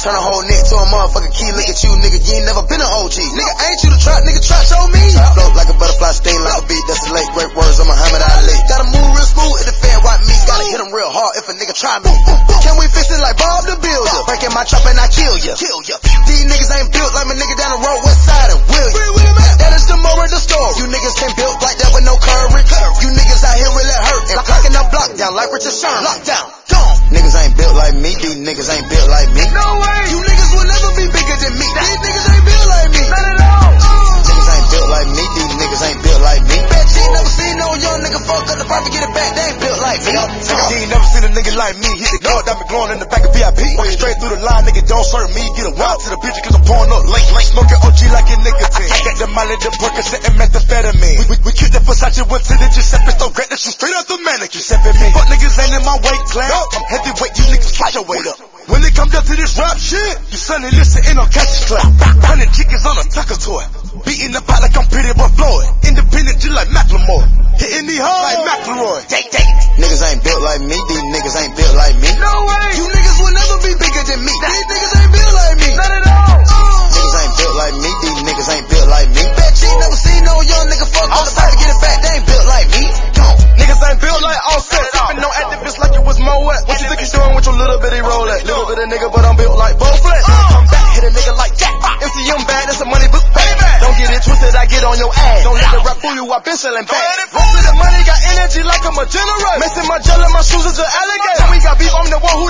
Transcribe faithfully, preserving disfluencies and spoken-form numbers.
Turn a whole neck to a motherfucking key. Look at you, nigga, you ain't never been an O G. Nigga, ain't you the trap, nigga, trap show me. Float like a butterfly, sting like a bee, that's the late great words of Muhammad Ali. Gotta move real smooth in the fed white meat. Gotta hit him real hard if a nigga try me. Can we fix it like Bob the Builder? Breaking my trap and I kill ya. Kill ya. These niggas ain't built like my nigga down the road, west side and William. That is the moral of the story. You niggas can't build like that with no courage. You niggas out here really hurt and clocking the block down like Richard Sherman. Lockdown, gone. Niggas ain't built like me. These niggas ain't built like me. No way. You niggas will never be bigger than me. These niggas ain't built like me. Not at all. Niggas ain't built like me. These niggas ain't built like me. Bet you ain't never seen no young nigga fuck up the property, get it back. They ain't built like me. You ain't never seen a nigga like me. Hit the club, got me glowing in the back of V I P. Walking straight through the line, nigga don't serve me. Get a wild to the bitch cause I'm pouring up late. Smoking O G like a nicotine. Got the molly, the Percocet and methamphetamine. We, we, we kicked the Versace with to the Giuseppe. So great that you straight out the mannequin. Giuseppe me. Fuck niggas ain't in my weight class. I'm heavyweight, you niggas fight your weight up. When it comes down to this rap shit, you suddenly listen in on catch clap. Hundred chickens on a tucker toy. Beating the pot like I'm Pretty Boy Floyd. Independent just like Macklemore. Hitting the hard like McElroy. Take, take. Niggas ain't built like me. These niggas ain't built like me. No way. You niggas will never be bigger than me. These niggas ain't built like me. Not at all. Niggas ain't built like me. These niggas ain't built like me. Bet you ain't never seen no young nigga fuck on the fight to get it back. They ain't built like me. Gone. Niggas ain't built like Offset. Sipping no activists like it was Moet. What you think you doing with your little bitty Rolex? Little bit of nigga, but I'm built like Bo Flex. Come back, hit a nigga like Jack. M C M bad, that's a money book bag. Don't get it twisted, I get on your ass. Don't let the rap fool you, I been selling back. Run to the money, got energy like I'm a general. Messing my gel and my shoes is an alligator. When we got beef, I'm the one who